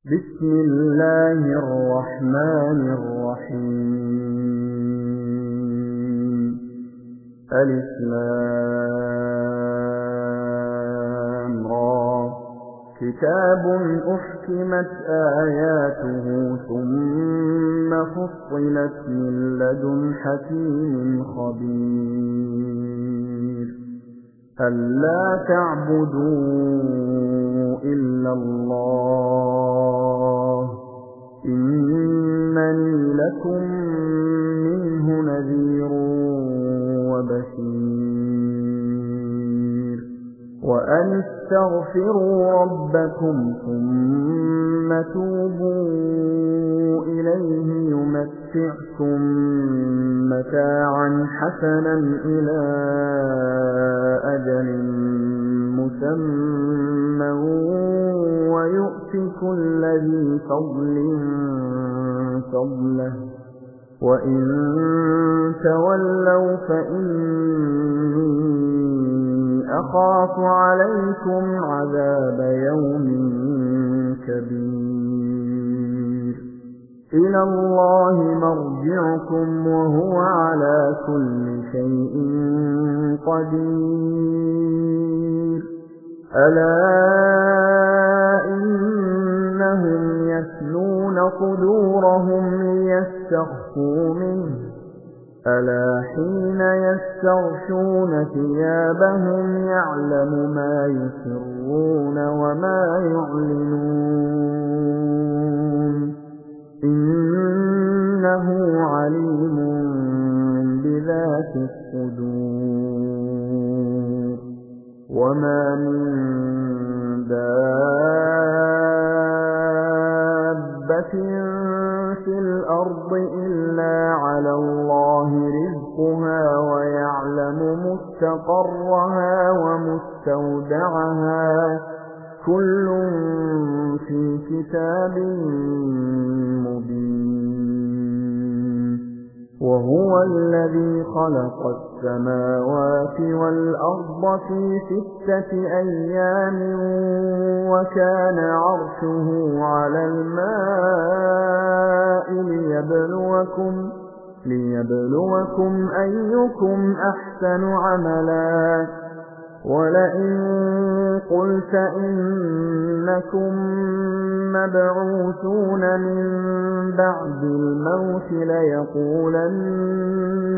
بسم الله الرحمن الرحيم ألف لام را كتاب أحكمت آياته ثم فصلت من لدن حكيم خبير ألا تعبدوا إلا الله إنني لكم منه نذير وبشير وأن استغفروا ربكم ثم توبوا إليه يمتعكم متاعا حسنا إلى أجل مسمى ويؤت كل ذي فضل فضله وإن تولوا فإني أخاف عليكم عذاب يوم كبير إلى الله مرجعكم وهو على كل شيء قدير ألا إنهم يثنون صدورهم ليستخفوا منه ألا حين يستغشون ثيابهم يعلم ما يسرون وما يعلنون إنه عليم بذات الصدور وما من دابة في الأرض إلا على الله رزقها ويعلم مستقرها ومستودعها كل في كتاب مبين وهو الذي خلق السماوات والأرض في 6 أيام وكان عرشه على الماء ليبلوكم أيكم أحسن عملا ولئن قلت إنكم مبعوثون من بعد الموت ليقولن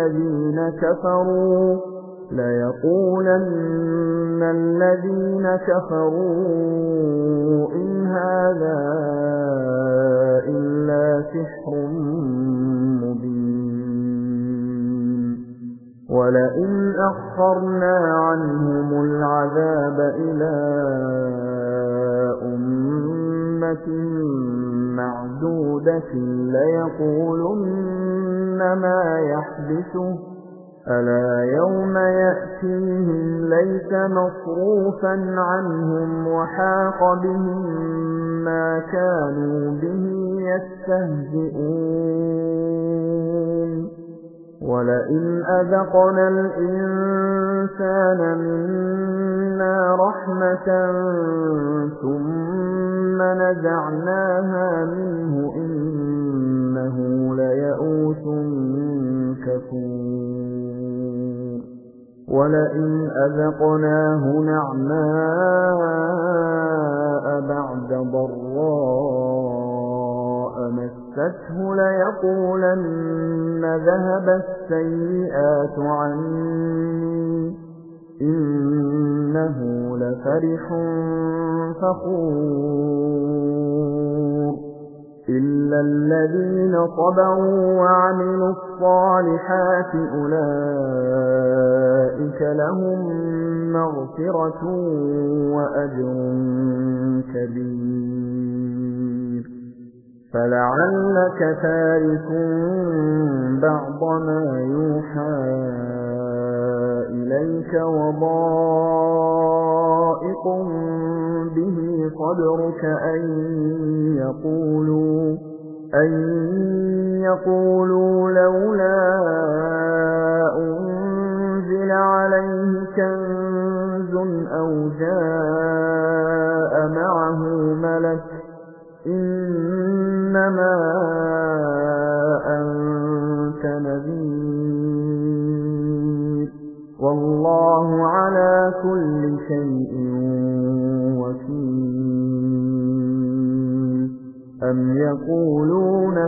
الذين كفروا إن هذا إلا سحر مبين ولئن أخرنا عنهم العذاب إلى أمة معدودة ليقولن ما يحدثه ألا يوم يأتيهم ليس مصروفا عنهم وحاق بهم ما كانوا به يستهزئون ولئن أذقنا الإنسان منا رحمة ثم نزعناها منه إنه ليئوس كفور ولئن أذقناه نعماء بعد ضراء مسته ليقولن ذهب السيئات عني إنه لفرح فخور إلا الذين صبروا وعملوا الصالحات أولئك لهم مغفرة وأجر كبير فلعلك تارك بعض ما يوحى إليك وضائق به صدرك أن يقولوا لولا أنزل عليه كنز أو جاء معه ملك إنما أنت نذير والله على كل شيء وكيل أم يقولون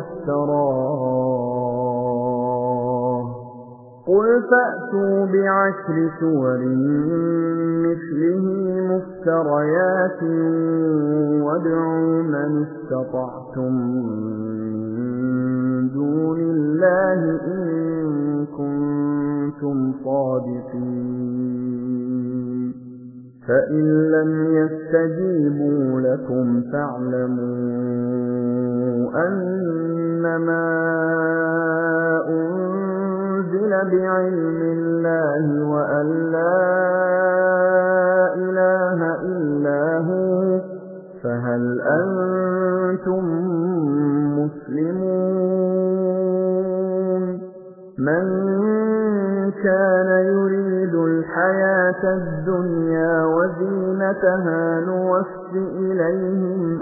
افتراه قل فأتوا ب10 سور مثله مفتريات وادعوا من استطعتم من دون الله إن كنتم صادقين فإن لم يستجيبوا لكم فاعلموا أنما أنزل بعلم الله وأن لا إله إلا هو فهل أنتم مسلمون من كان يريد الحياة الدنيا وزينتها نوفِ إليهم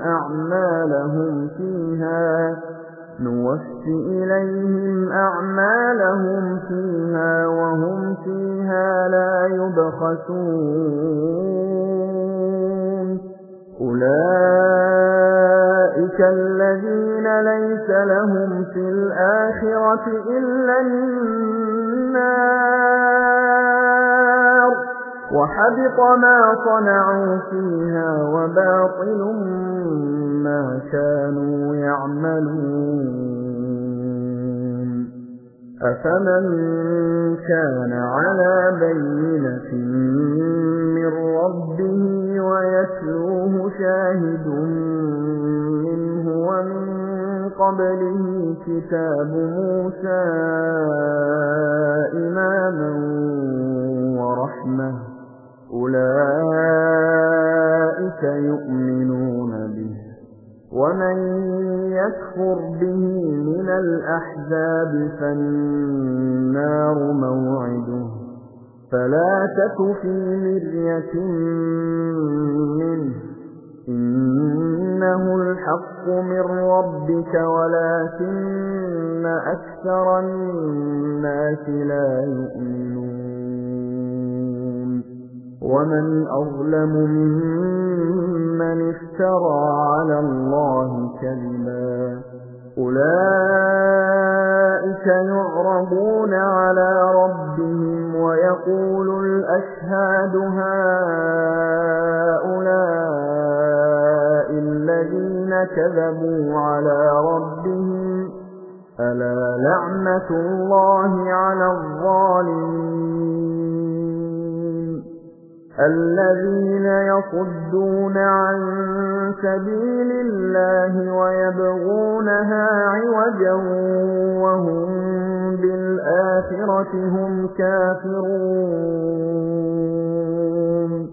أعمالهم فيها وهم فيها لا يبخسون أولئك الذين ليس لهم في الآخرة إلا النار وحبط ما صنعوا فيها وباطل ما كانوا يعملون أفمن كان على بينة من ربه ويتلوه شاهد منه ومن قبله كتاب موسى إماما ورحمة أولئك يؤمنون به ومن يكفر به من الأحزاب فالنار موعده فلا تك في مرية منه إنه الحق من ربك ولكن أكثر الناس لا يؤمنون ومن أظلم ممن افترى على الله كذبا أولئك يعرضون على ربهم ويقول الأشهاد هؤلاء الذين كذبوا على ربهم ألا لعنة الله على الظالمين الذين يصدون عن سبيل الله ويبغونها عوجا وهم بالآخرة هم كافرون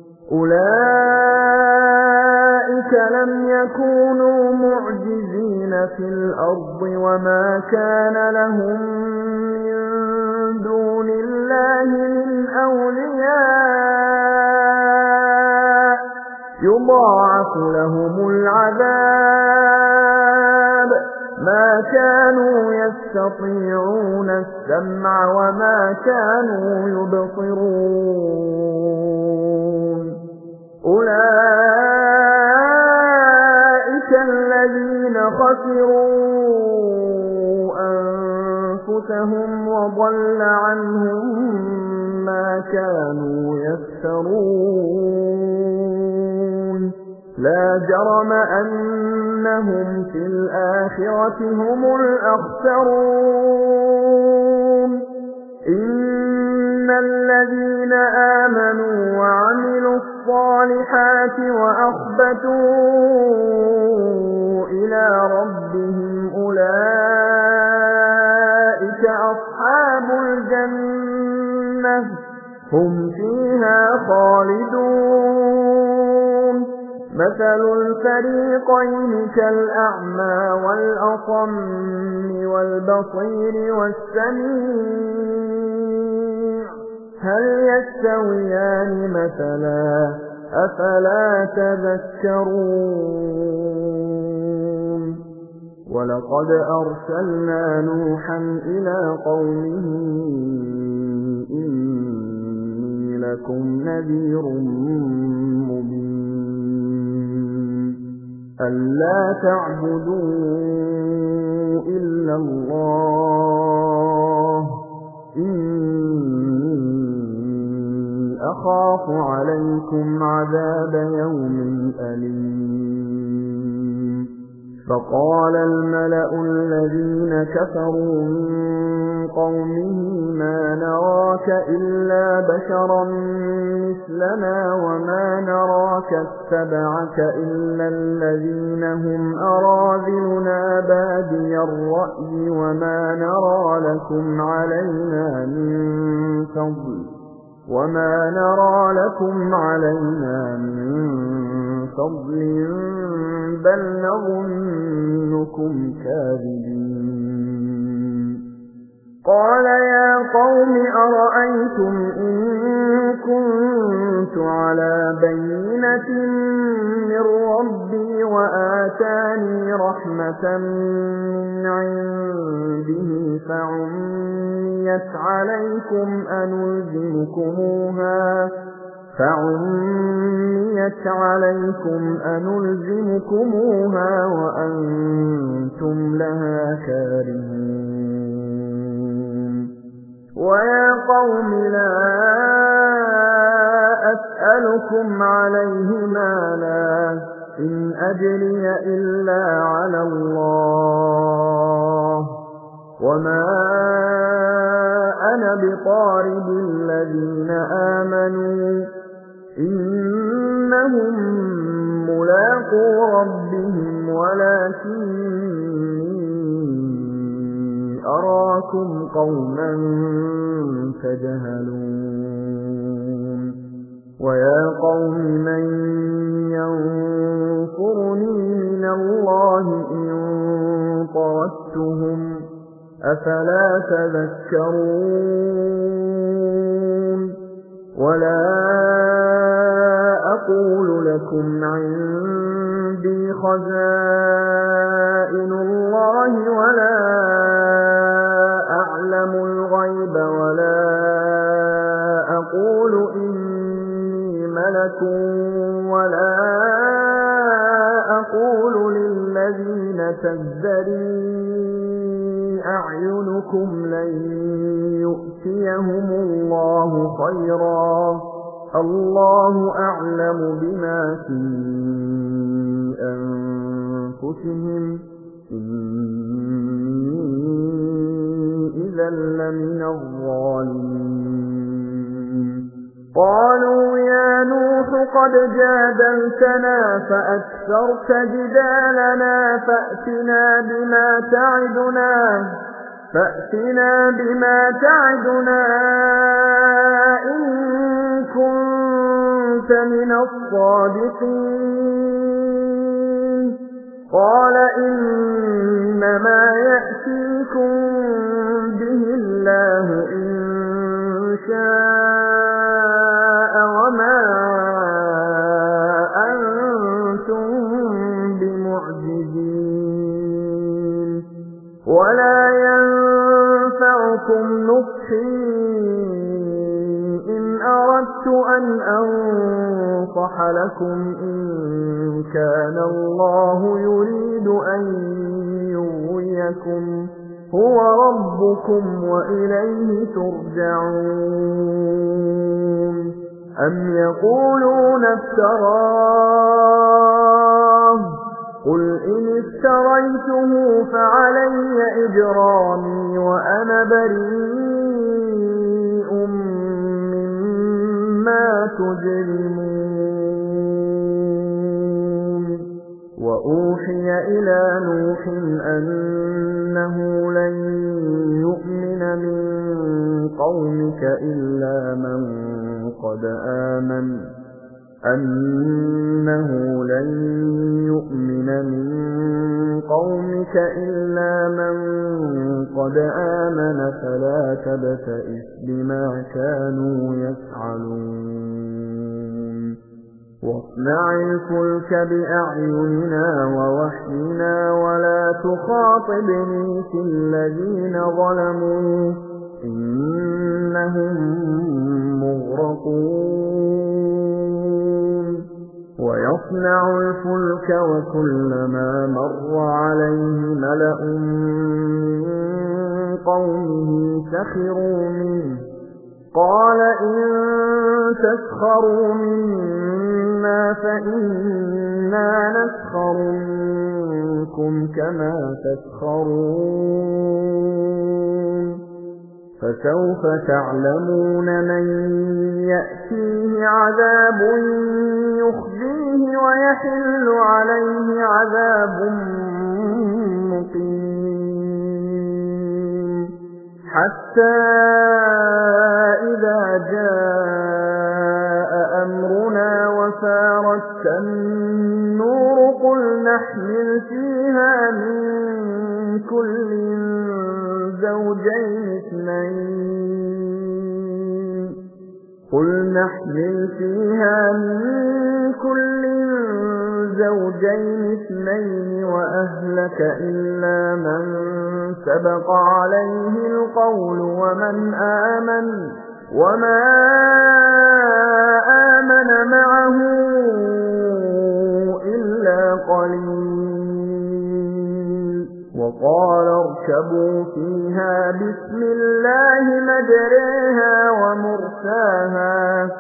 أولئك لم يكونوا معجزين في الأرض وما كان لهم من دون الله من أولياء يضاعف لهم العذاب ما كانوا يستطيعون السمع وما كانوا يبصرون أولئك الذين خسروا أنفسهم وضل عنهم ما كانوا يفترون لا جرم أنهم في الآخرة هم الأخسرون إن الذين آمنوا وعملوا الصالحات وأخبتوا إلى ربهم أولئك أصحاب الجنة هم فيها خالدون مثل الفريقين كالأعمى والأصم والبصير والسميع هل يستويان مثلا أفلا تذكرون ولقد أرسلنا نوحا إلى قومه إني لكم نذير مبين ألا تعبدوا إلا الله إني أخاف عليكم عذاب يوم أليم فقال الملأ الذين كفروا من قومه ما نراك إلا بشرا مثلنا وما نراك اتبعك إلا الذين هم أراذلنا بادي الرأي وما نرى لكم علينا من فضل بل نظنكم كاذبين قال يا قوم أرأيتم إن كنت على بينة من ربي وآتاني رحمة من عنده فعميت عليكم أنلزمكموها وأنتم لها كارهون ويا قوم لا أسألكم عليه مالا إن أجري إلا على الله وما أنا بطارد الذين آمنوا إنهم ملاقو ربهم ولكني أراكم قوما تجهلون ويا قوم من ينصرني من الله إن طردتهم أفلا تذكرون ولا أقول لكم عندي خزائن الله ولا أعلم الغيب ولا أقول إني ملك ولا أقول للذين تزدري أعينكم لن يؤتيهم الله خيرا الله أعلم بما في أنفسهم إني إذا لمن الظالمين قالوا يا نوح قد جادلتنا فأكثرت جدالنا فأتنا بما تعدنا إن كنت من الصادقين قال إنما يأتيكم به الله إن شاء وما أنتم بمعجزين ولا ينفعكم نصحي إن أردت أن أنصح لكم إن كان الله يريد أن يغويكم هو ربكم وإليه ترجعون أم يقولون افتراه قل إن افتريته فعلي إجرامي وأنا بريء مما تجرمون وأوحي إلى نوح أنه لن يؤمن من قومك إلا من قد آمن فلا تبتئس بما كانوا يفعلون واصنع الفلك بأعيننا ووحينا ولا ولا تخاطبني في الذين ظلموا إنهم مغرقون ويصنع الفلك وكلما مر عليه ملأ من قومه سخروا منه قال إن تسخروا منا فإنا نسخر منكم كما تسخرون فسوف تعلمون من يأتيه عذاب يخزيه ويحل عليه عذاب مقيم حتى إذا جاء أمرنا وفارت النور قل نحمل فيها من كل زوجين اثنين وأهلك إلا من سبق عليه القول وما آمن معه إلا قليل وقال اركبوا فيها بسم الله مجريها ومرساها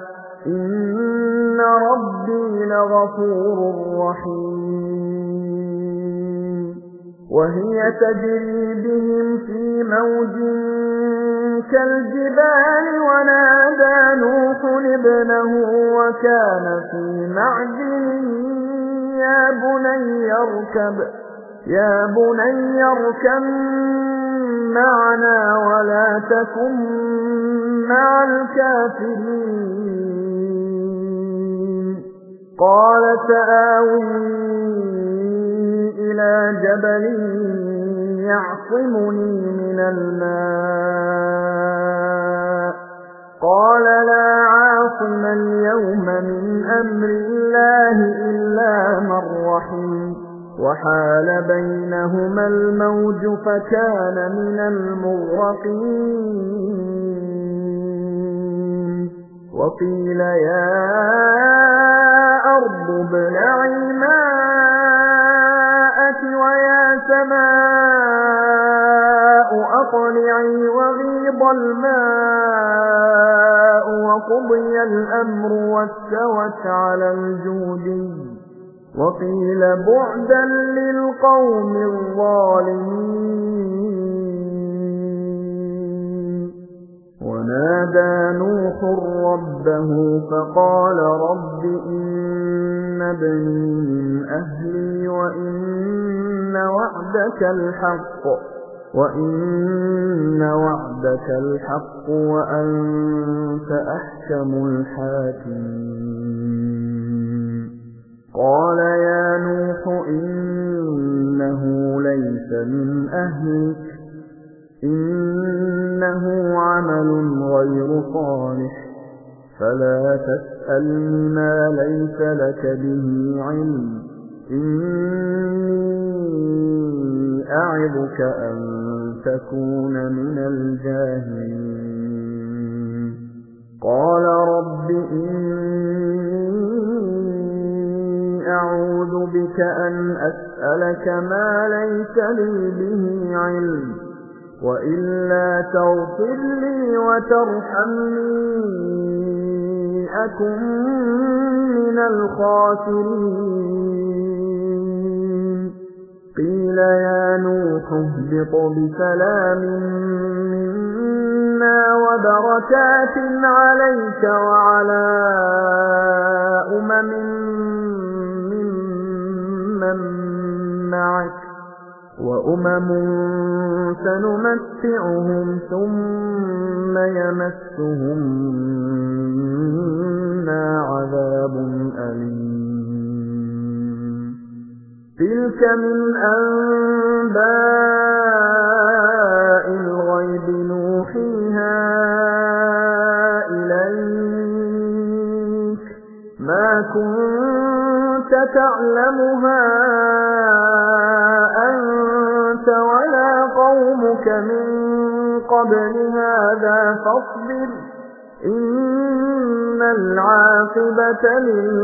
إن ربي لغفور رحيم وهي تجري بهم في موج كالجبال ونادى نوح ابنه وكان في معزل يا بني اركب معنا ولا تكن مع الكافرين قال سآوي إلى جبل يعصمني من الماء قال لا عاصم اليوم من أمر الله إلا من رحم وحال بينهما الموج فكان من المغرقين وقيل يا أرض ابلعي ماءك ويا سماء أقلعي وغيض الماء وقضي الأمر واستوت على الجودي وقيل بعدا للقوم الظالمين ونادى نوح ربه فقال رب إن ابني من أهلي وإن وعدك الحق وأنت أحكم الحاكمين قال يا نوح إنه ليس من أهلك إنه عمل غير صالح فلا تسألني ما ليس لك به علم إني أعظك أن تكون من الجاهلين قال رب إني أعوذ بك أن أسألك ما ليس لي به علم وإلا تغفر لي وترحمني أكن من الخاسرين قيل يا نوح اهبط بسلام منا وبركات عليك وعلى أمم ممن معك وأمم سنمتعهم ثم يمسهم منا عذاب أليم تلك من أنباء الغيب نوحيها إليك ما كنت تعلمها أنت قومك من قبل هذا فاصبر إن العاقبة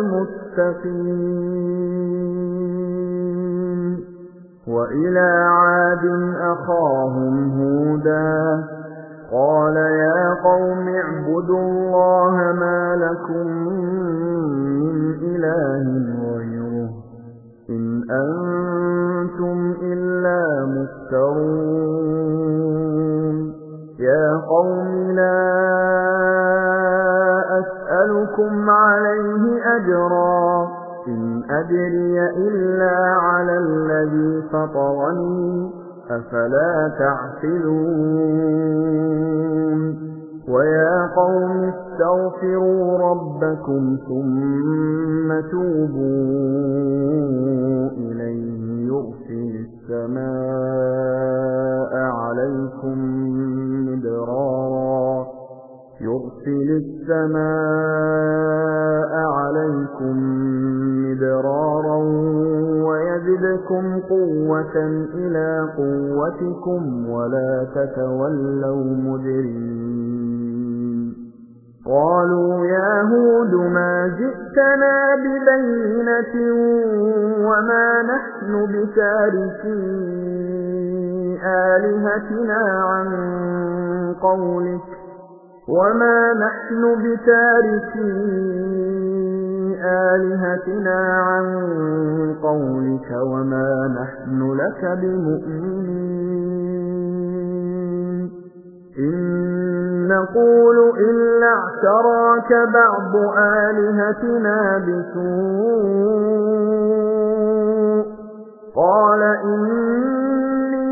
للمتقين وإلى عاد أخاهم هودا قال يا قوم اعبدوا الله ما لكم من إله غيره إن أنتم إلا مفترون يا قوم لا أسألكم عليه أجرا إن أجري إلا على الذي فطرني أفلا تعقلون ويا قوم استغفروا ربكم ثم توبوا إليه يرسل السماء عليكم مدرارا ويزدكم قوة إلى قوتكم ولا تتولوا مجرمين قالوا يا هود ما جئتنا ببينة وما نحن بتاركي آلهتنا عن قولك وما نحن لك بمؤمنين إن نقول إلا اعتراك بعض آلهتنا بسوء قال إني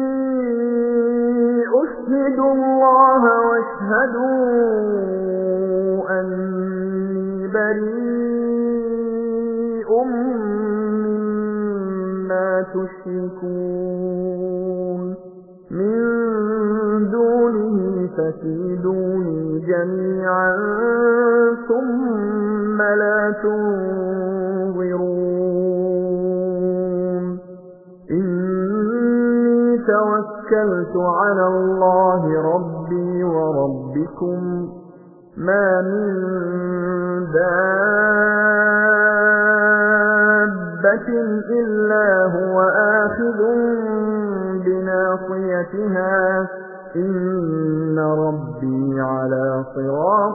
أشهد الله واشهدوا أني بريء مما تشركون من دونه فكيدوني جميعا ثم لا تنظرون إني توكلت على الله ربي وربكم ما من دابة إلا هو آخذ بناصيتها إن ربي على صراط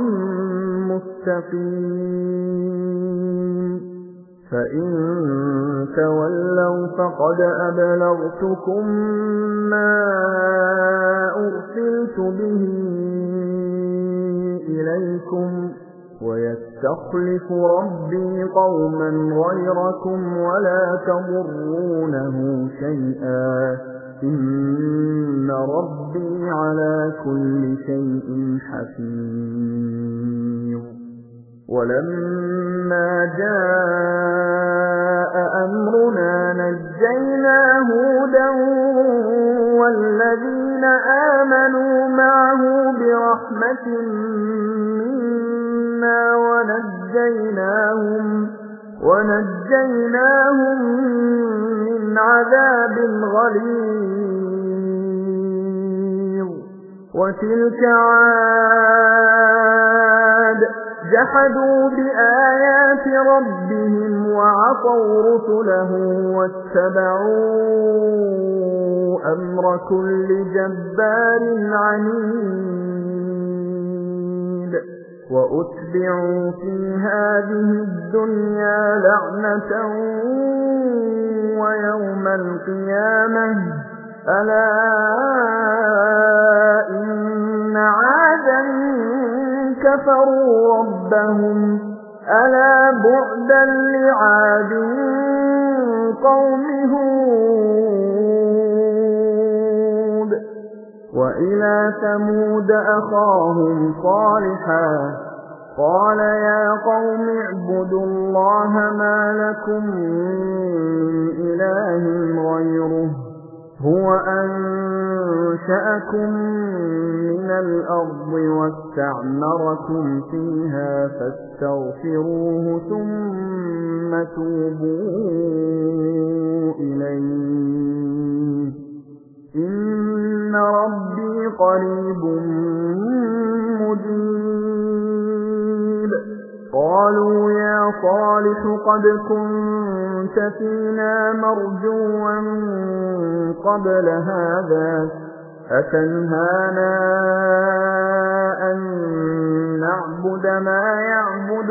مستقيم فإن تولوا فقد أبلغتكم ما أرسلت به إليكم ويستخلف ربي قوما غيركم ولا تضرونه شيئا إن ربي على كل شيء حفيظ ولما جاء أمرنا نجينا هودا والذين آمنوا معه برحمة منا ونجيناهم من عذاب غليظ وتلك عاد جحدوا بآيات ربهم وعصوا رسله واتبعوا أمر كل جبار عنيد وأتبعوا في هذه الدنيا لعنة ويوم القيامة ألا إن عادا كفروا ربهم ألا بعدا لعاد قوم هود وإلى ثمود أخاهم صالحا قال يا قوم اعبدوا الله ما لكم من إله غيره هو أنشأكم من الأرض واستعمركم فيها فاستغفروه ثم توبوا إليه ربي قريب مجيب. قالوا يا صالح قد كنت فينا مرجوا قبل هذا أتنهانا أن نعبد ما يعبد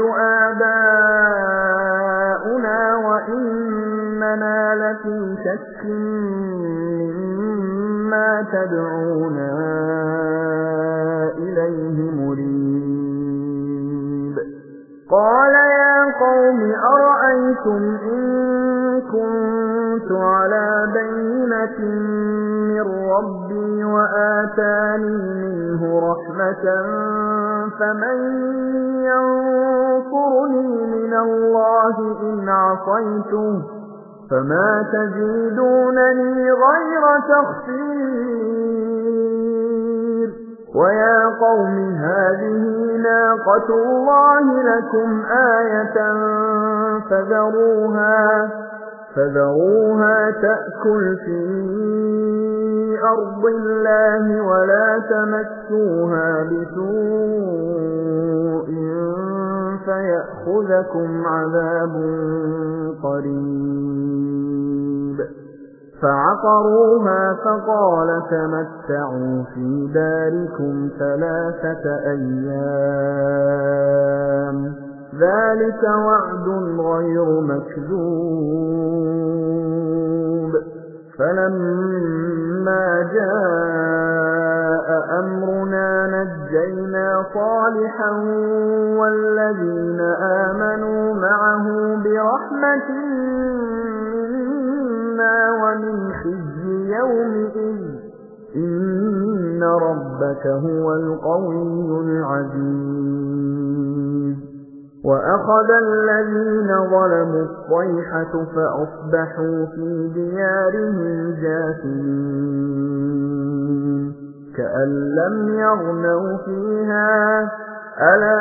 آباؤنا وإننا لفي شك مما تدعونا إليه مريب. قال يا قوم أرأيتم إن كنت على بينة من ربي وآتاني منه رحمة فمن ينصرني من الله إن عصيته فما تزيدونني غير تخسير. ويا قوم هذه ناقة الله لكم آية فذروها تأكل في أرض الله ولا تمسوها بسوء فيأخذكم عذاب قريب. فعقروها فقال تمتعوا في داركم 3 أيام ذلك وعد غير مكذوب. فلما جاء أمرنا نجينا صالحا والذين آمنوا معه برحمة منا ومن خزي يومئذ إن ربك هو القوي العزيز. وأخذ الذين ظلموا الصيحة فأصبحوا في ديارهم جاثمين كأن لم يغنوا فيها ألا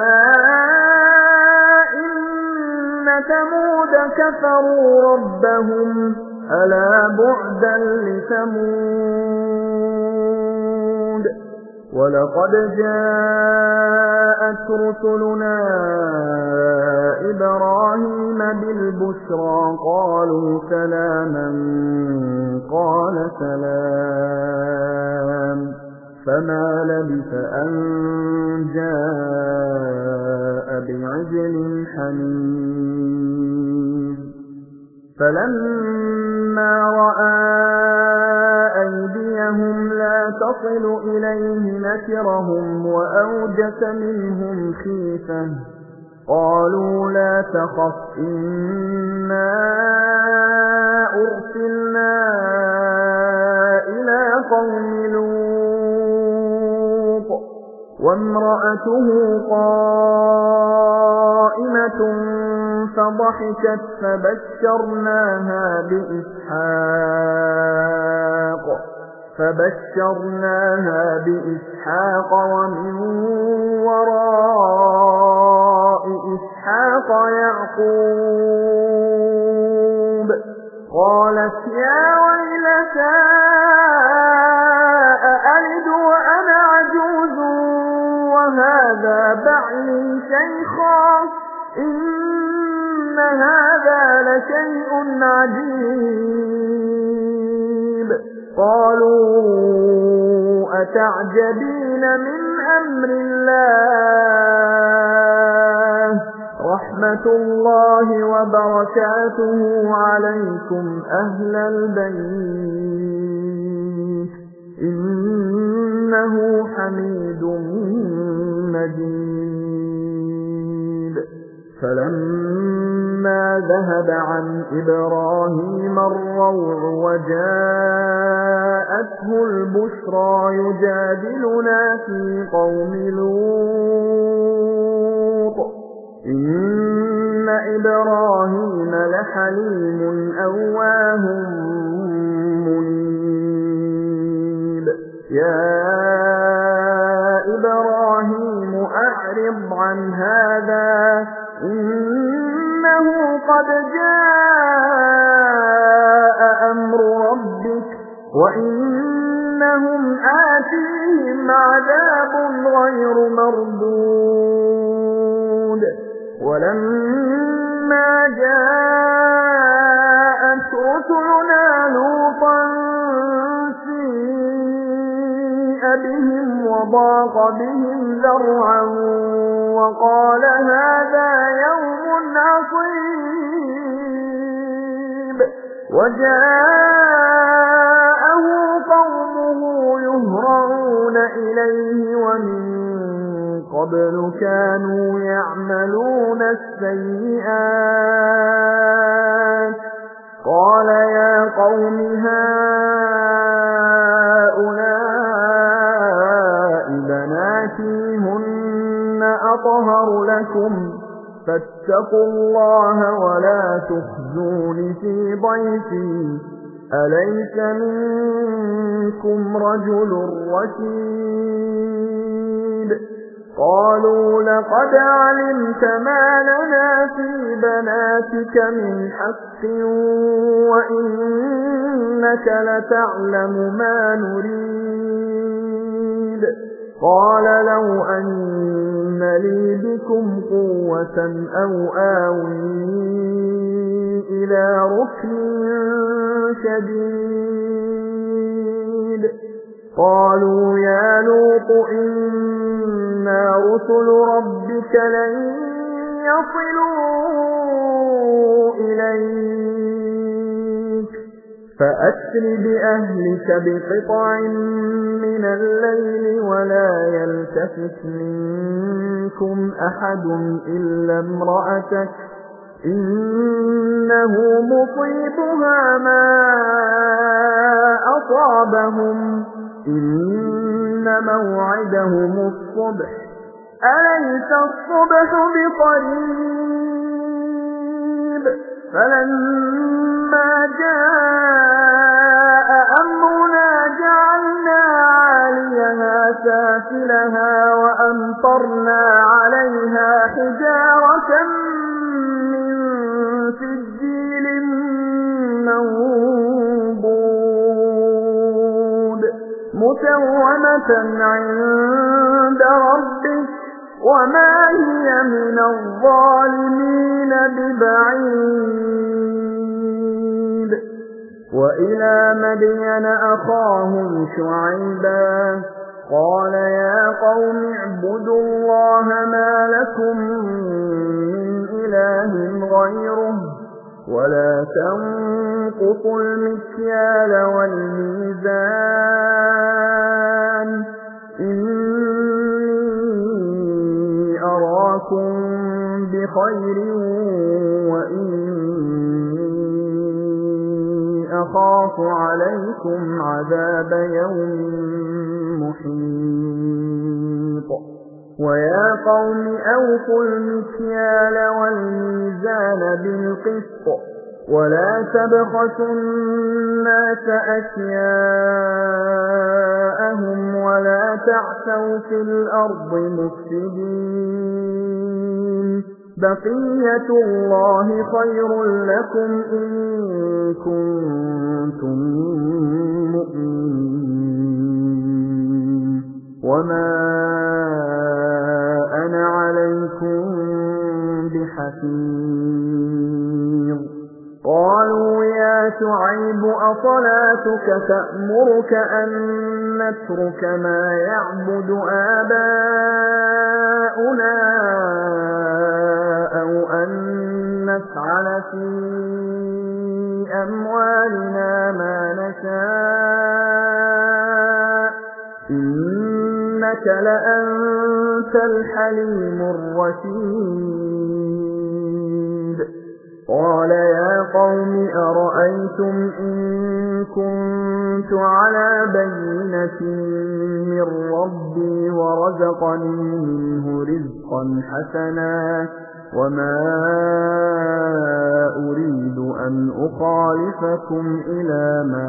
إن ثمود كفروا ربهم ألا بعدا لثمود. ولقد جاءت رسلنا إبراهيم بالبشرى قالوا سلاما قال سلام فما لبث أن جاء بعجل حنيذ. فلما رأى أيديهم لا تصل إليه نكرهم وأوجس منهم خيفة قالوا لا تخف إنا أرسلنا إلى قوم لوط وامرأته قائمة فضحكت فبشرناها بإسحاق ومن وراء إسحاق يعقوب. قالت يا ويلتى أألد وأنا عجوز وهذا بعلي شيخا إن هذا لشيء عجيب. قالوا أتعجبين من أمر الله رحمة الله وبركاته عليكم أهل البيت إنه حميد مجيد. فلما ذهب عن إبراهيم الروع وجاءته البشرى يجادلنا في قوم لوط إن إبراهيم لحليم أواه منيب. يا إبراهيم أعرض عن هذا إنه قد جاء أمر ربك وإن إنهم آتيهم عذاب غير مردود ولما جاءت رسلنا لوطا سيء بهم وضاق بهم ذرعا وقال هذا يوم عصيب وجاءه قومه يهرعون إليه ومن قبل كانوا يعملون السيئات قال يا قوم هؤلاء بناتي هن أطهر لكم فاتقوا الله ولا تخزون في ضيفي أليس منكم رجل رشيد قالوا لقد علمت ما لنا في بناتك من حق وإنك لتعلم ما نريد قال لو أن لي بكم قوة أو آوي إلى ركن شديد قالوا يا لوط إنا رسل ربك لن يصلوا إليك فأسر بأهلك بقطع من الليل ولا يلتفت منكم أحد إلا امرأتك إنه مصيبها ما أصابهم إن موعدهم الصبح أليس الصبح بقريب فلما جاء أمرنا جعلنا عاليها سافلها وأمطرنا عليها حجارة من سجيل منضود مسومة عند ربك وما هي من الظالمين ببعيد وإلى مدين أخاهم شعيبا قال يا قوم اعبدوا الله ما لكم من إله غيره ولا تنقصوا المكيال والميزان إني أراكم بخير وإني أخاف عليكم عذاب يوم محيط ويا قوم أوفوا المكيال والميزان بالقسط ولا تبخسوا الناس أشياءهم ولا تعثوا في الأرض مفسدين بقية الله خير لكم إن كنتم مؤمنين وما أنا عليكم بحفيظ قالوا يا شعيب أصلاتك تأمرك أن نترك ما يعبد آباؤنا أو أن نفعل في أموالنا ما نشاء إنك لأنت الحليم الرشيد قال يا قوم أرأيتم إن كنت على بينة من ربي ورزقني منه رزقا حسنا وما أريد أن أخالفكم إلى ما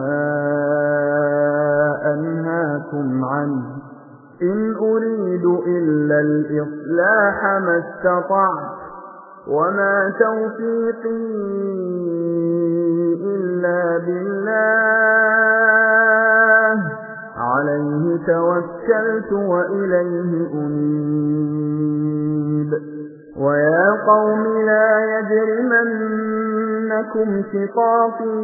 أنهاكم عنه إن أريد إلا الإصلاح ما استطعت وما توفيقي إلا بالله توكلت وإليه أنيب ويا قوم لا يجرمنكم شقاقي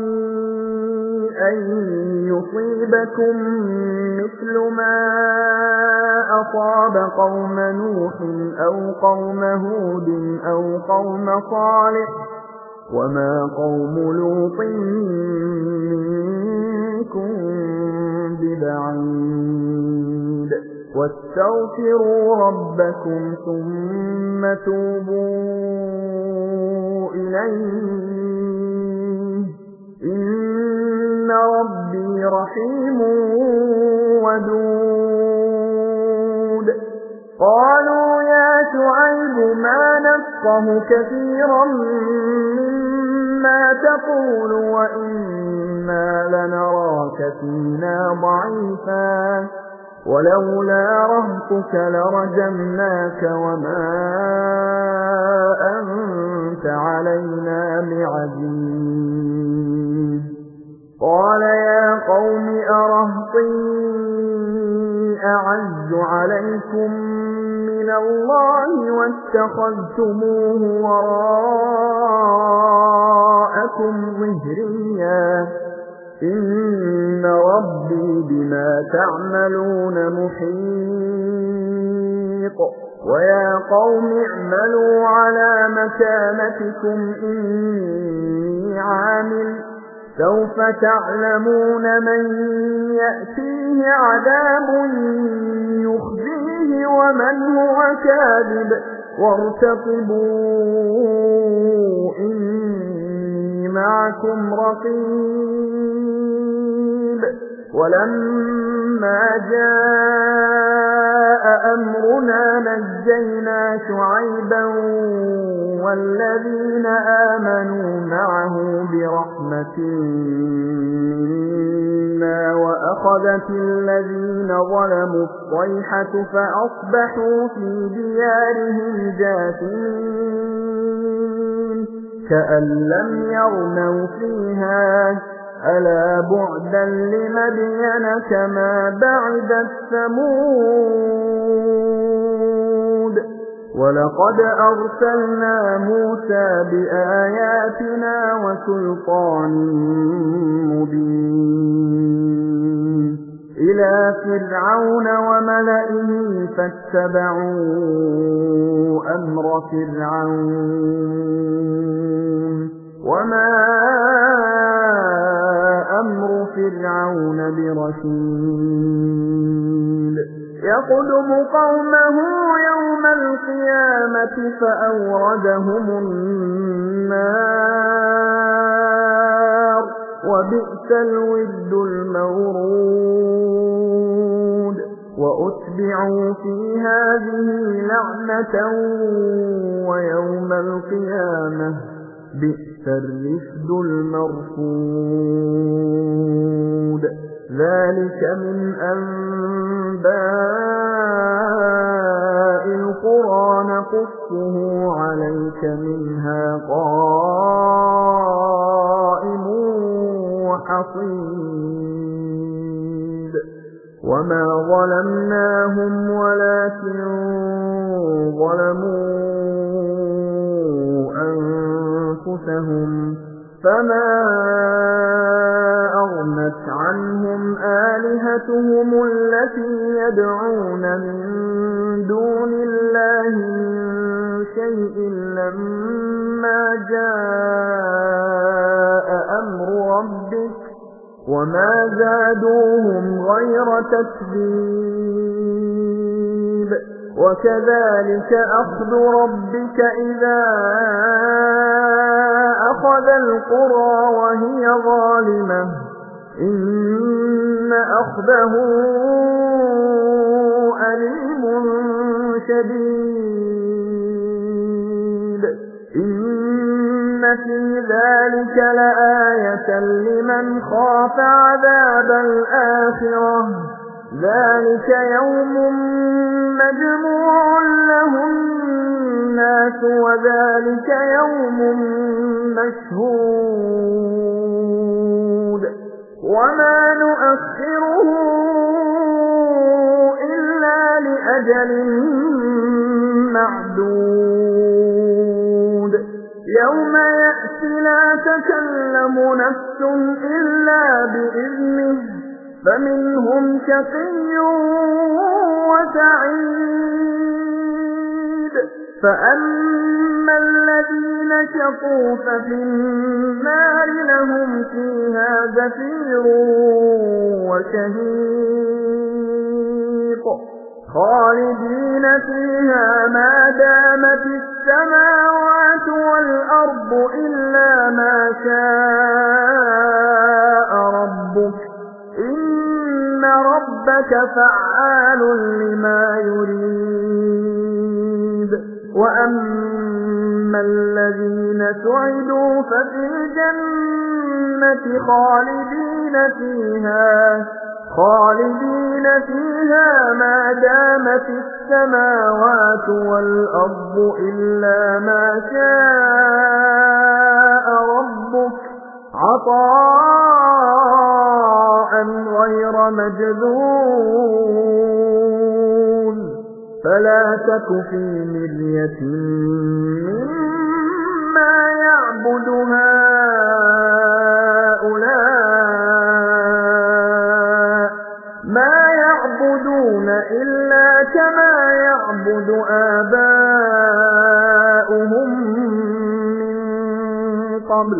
أن يصيبكم مثل ما أصاب قوم نوح أو قوم هود أو قوم صالح وما قوم لوط منكم ببعيد واستغفروا ربكم ثم توبوا إليه إن ربي رحيم ودود قالوا يا شعيب ما نفقه كثيرا مما تقول وإنا لنراك فينا ضعيفا ولولا رهطك لرجمناك وما أنت علينا بعزيز قال يا قوم أرهطي أعز عليكم من الله واتخذتموه وراءكم ظهريا إن ربي بما تعملون محيط ويا قوم اعملوا على مكانتكم إني عامل سوف تعلمون من يأتيه عذاب يخزيه ومن هو كاذب وارتقبوا إني معكم رقيب ولما جاء أمرنا نجينا شعيبا والذين آمنوا معه برحمة منا وأخذت الذين ظلموا الصيحة فأصبحوا في ديارهم جاثمين كأن لم يغنوا فيها ألا بعدا لمدين كما بعدت ثمود ولقد أرسلنا موسى بآياتنا وسلطان مبين إلى فرعون وملئه فاتبعوا أمر فرعون وما أمر فرعون برشيد يقدم قومه يوم القيامة فأوردهم النار وبئس الود المورود وأتبعوا في هذه لعنة ويوم القيامة بئس الرفد المرفود ذلك من أنباء القرى نقصه عليك منها قائم وحصيد وما ظلمناهم ولكن ظلموا أنفسهم فما أغنت عنهم آلهتهم التي يدعون من دون الله من شيء لما جاء أمر ربك وما زادوهم غير تتبيب وكذلك أخذ ربك إذا أخذ القرى وهي ظالمة إن أخذه أليم شديد إن في ذلك لآية لمن خاف عذاب الآخرة ذلك يوم مجموع له الناس وذلك يوم مشهود وما نؤخره أجل معدود يوم يأتي لا تكلم نفس إلا بإذنه فمنهم شقي وسعيد فأما الذين شقوا ففي النار لهم فيها زفير وشهيق خالدين فيها ما دامت السماوات والأرض إلا ما شاء ربك إن ربك فعال لما يريد وأما الذين سعدوا ففي الجنة خالدين فيها ما دامت السماوات والأرض إلا ما شاء ربك عطاء غير مجذوذ فلا تك في مرية مما يعبد هؤلاء ما يعبدون إلا كما يعبد آباؤهم من قبل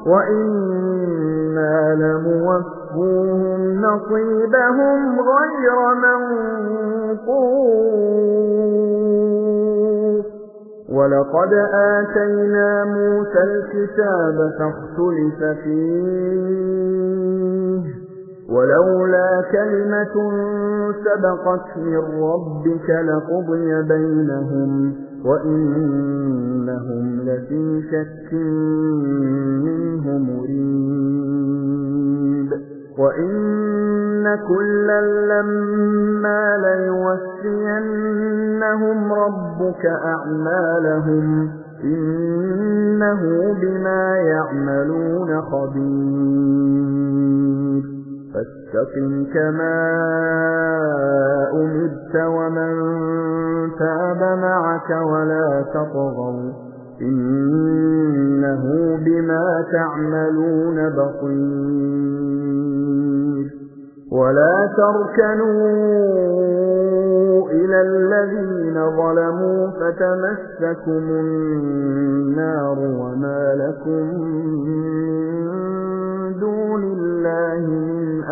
وإنا لموفوهم نصيبهم غير منقوص ولقد آتينا موسى الكتاب فاختلف فيه ولولا كلمة سبقت من ربك لقضي بينهم وإنهم لفي شك منه مريب وإن كلا لما ليوفينهم ربك أعمالهم إنه بما يعملون خبير فاستقم كما أمرت ومن تاب معك ولا تطغوا إنه بما تعملون بصير ولا تركنوا إلى الذين ظلموا فتمسكم النار وما لكم من دون الله من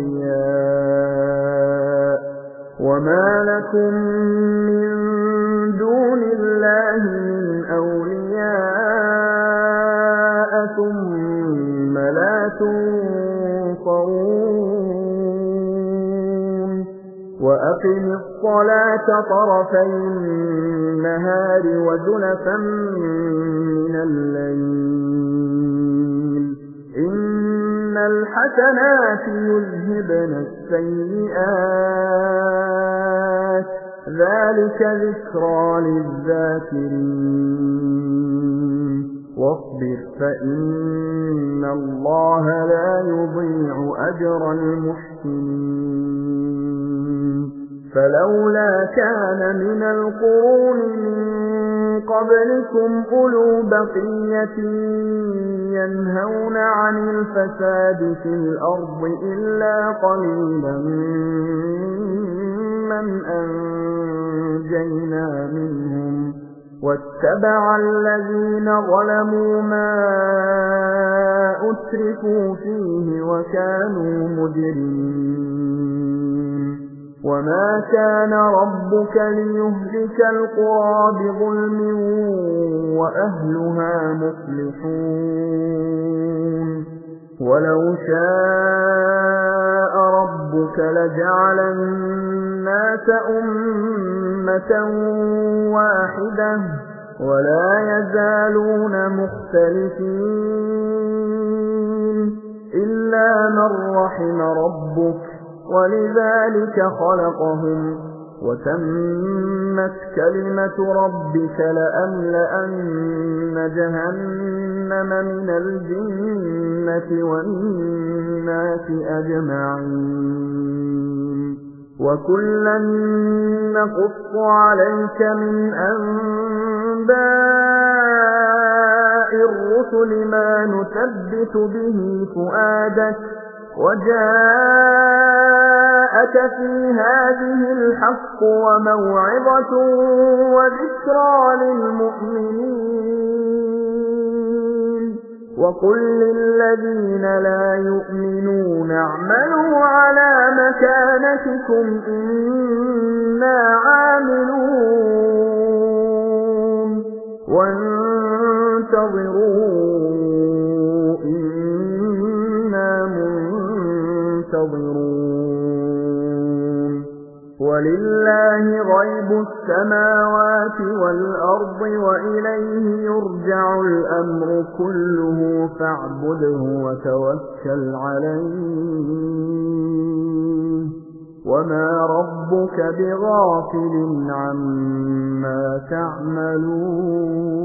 أولياء ثم لا تنصرون وأقم الصلاة طرفي النهار وزلفا من الليل إن الحسنات يذهبن السيئات ذلك ذكرى للذاكرين واصبر فإن الله لا يضيع أجر المحسنين فلولا كان من القرون من قبلكم أولو بقية ينهون عن الفساد في الأرض إلا قليلا ممن أنجينا منهم واتبع الذين ظلموا ما أترفوا فيه وكانوا مجرمين وما كان ربك ليهلك القرى بظلم وأهلها مصلحون ولو شاء ربك لجعل الناس أمة واحدة ولا يزالون مختلفين إلا من رحم ربك ولذلك خلقهم وتمت كلمة ربك لأملأن جهنم من الجنة والناس أجمعين وَكُلًّا نَّقُصُّ عَلَيْكَ مِنْ أَنبَاءِ الرُّسُلِ مَا نُثَبِّتُ بِهِ فُؤَادَكَ وَجَاءَكَ فِي هَٰذِهِ الْحَقُّ وَمَوْعِظَةٌ وَذِكْرَىٰ لِلْمُؤْمِنِينَ وَقُل لِّلَّذِينَ لَا يُؤْمِنُونَ اعْمَلُوا عَلَىٰ مَكَانَتِكُمْ إِنَّا عَامِلُونَ وَانتَظِرُوا إِنَّا مُنتَظِرُونَ وَلِلَّهِ غَيْبُ السَّمَاوَاتِ وَالْأَرْضِ وَإِلَيْهِ يُرْجَعُ الْأَمْرُ كُلُّهُ فَاعْبُدْهُ وَتَوَكَّلْ عَلَيْهِ وَمَا رَبُّكَ بِغَافِلٍ عَمَّا تَعْمَلُونَ